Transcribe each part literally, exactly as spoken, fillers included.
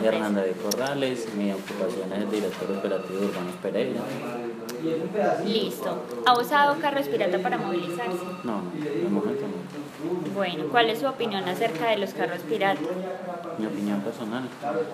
Hernanda de Corrales, mi ocupación es el director operativo de Urbanos Pereira. Listo. ¿Ha usado carros pirata para movilizarse? No, no, de momento no. Bueno, ¿cuál es su opinión acerca de los carros piratas? Mi opinión personal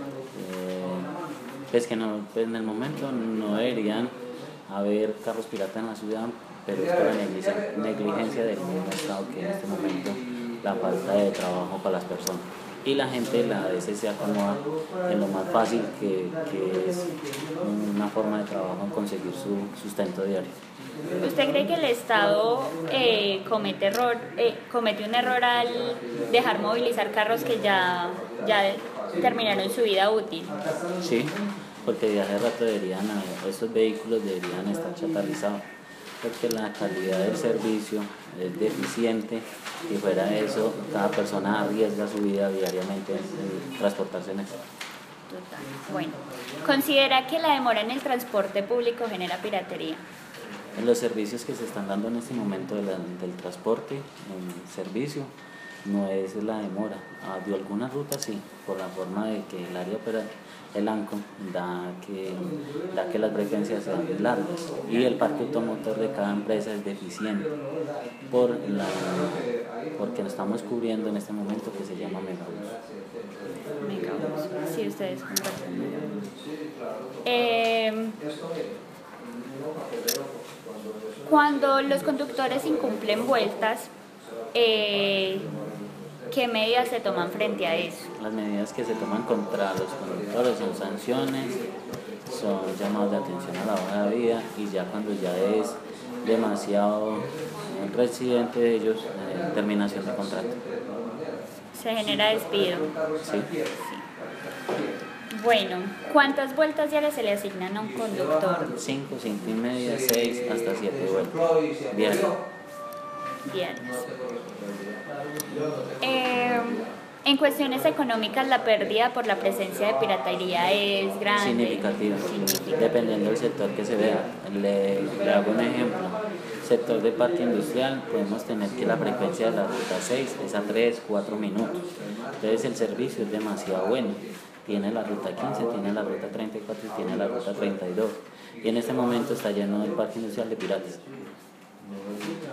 eh, es que no, pues en el momento no deberían haber carros piratas en la ciudad, pero es por la negligencia, negligencia del mismo Estado, que en este momento la falta de trabajo para las personas. Y la gente la, a veces se acomoda en lo más fácil que, que es una forma de trabajo en conseguir su sustento diario. ¿Usted cree que el Estado eh, comete, error, eh, comete un error al dejar movilizar carros que ya, ya terminaron su vida útil? Sí, porque de hace rato deberían, estos vehículos deberían estar chatarrizados, porque la calidad del servicio es deficiente y fuera de eso cada persona arriesga su vida diariamente en transportarse en esto. Total. Bueno, ¿considera que la demora en el transporte público genera piratería? En los servicios que se están dando en este momento de la, del transporte, en servicio, no es la demora. Ah, de algunas rutas sí, por la forma de que el área opera, el ANCO da que, da que las frecuencias sean largas y el parque automotor de cada empresa es deficiente por la, porque nos estamos cubriendo en este momento que se llama megabús. Megabús, sí, ustedes comparten megabús. Eh, Cuando los conductores incumplen vueltas, eh, ¿qué medidas se toman frente a eso? Las medidas que se toman contra los conductores son sanciones, son llamados de atención a la hoja de vida y ya cuando ya es demasiado residente de ellos, eh, terminación de contrato. ¿Se genera despido? Sí. Sí. Bueno, ¿cuántas vueltas diarias se le asignan a un conductor? Cinco, cinco y media, seis, hasta siete vueltas diarias. Diarias. Eh, en cuestiones económicas, la pérdida por la presencia de piratería es grande. Significativa, Significativa. dependiendo del sector que se vea. Le, le hago un ejemplo. Sector de parque industrial, podemos tener que la frecuencia de la ruta seis es a tres, cuatro minutos. Entonces el servicio es demasiado bueno. Tiene la ruta quince, tiene la ruta treinta y cuatro y tiene la ruta treinta y dos. Y en este momento está lleno el parque industrial de piratas.